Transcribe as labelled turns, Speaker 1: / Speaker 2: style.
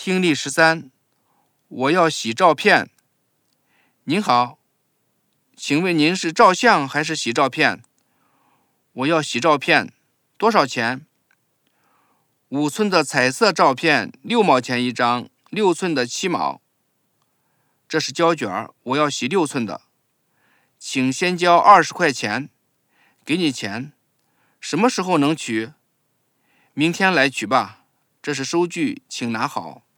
Speaker 1: 听力13，我要洗照片。您好，请问您是照相还是洗照片？我要洗照片，多少钱？5寸的彩色照片6毛钱一张，6寸的7毛。这是胶卷，我要洗6寸的，请先交20块钱，给你钱。什么时候能取？明天来取吧，这是收据，请拿好。